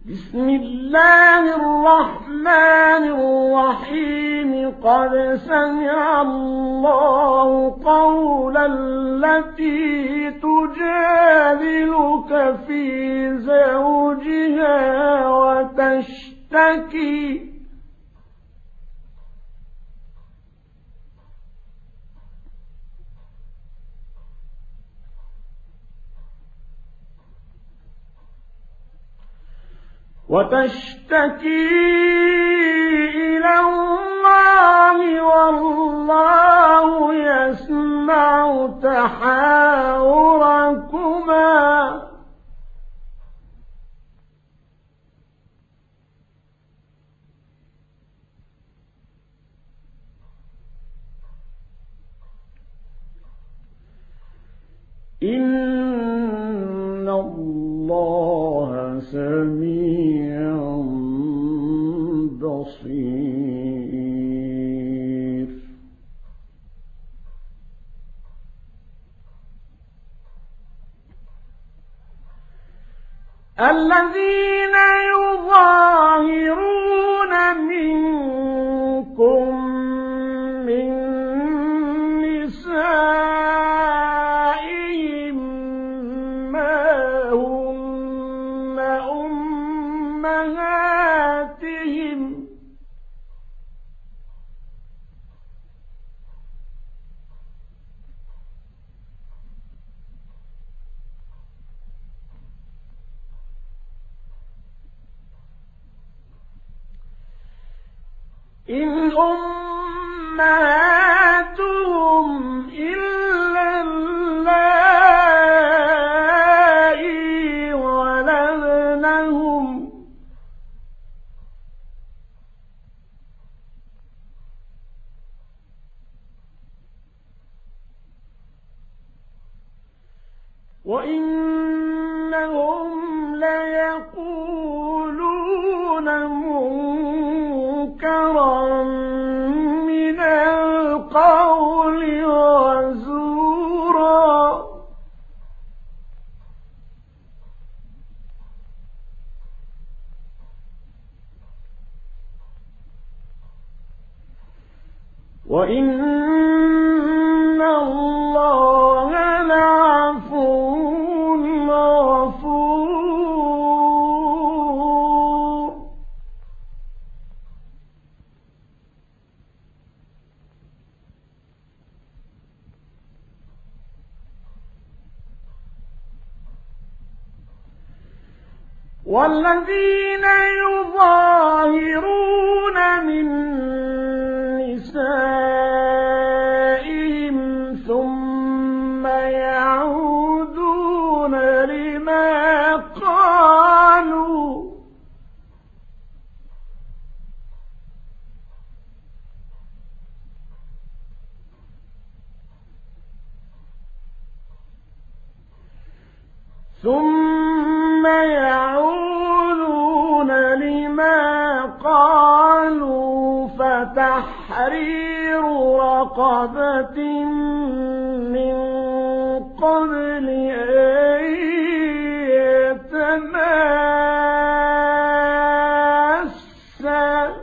بسم الله الرحمن الرحيم. قد سمع الله قول التي تجادلك في زوجها وتشتكي إلى الله والله يسمع تحاوركما. إن الله سميع بصير. الذين يظاهرون منكم من نسائهم ما هن أمهاتهم إن أمهاتهم إلا اللائي ولدنهم وإنهم ليقولون منكرا من القول وزورا. وإن الله لعفو غفور. والذين يظاهرون من نسائهم ثم يعودون لما قالوا فتحرير رقبة من قبل أن يتماسا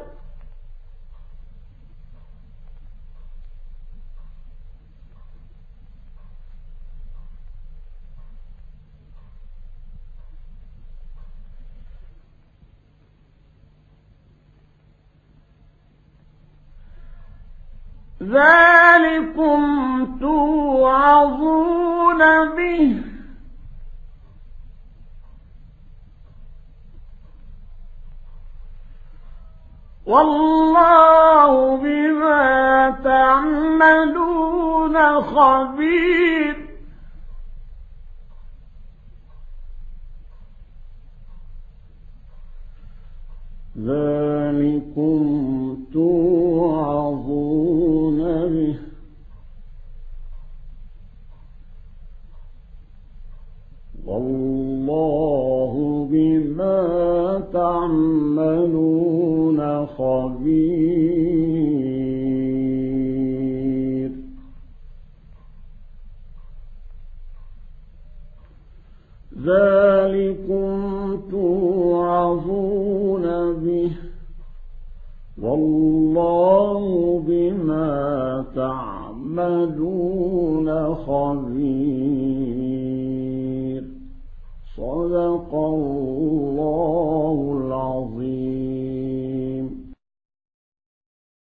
ذلكم توعظون به والله بما تعملون خبير. ذلكم توعظون به والله بما تعملون خبير. ذلكم توعظون والله بما تعملون خبير.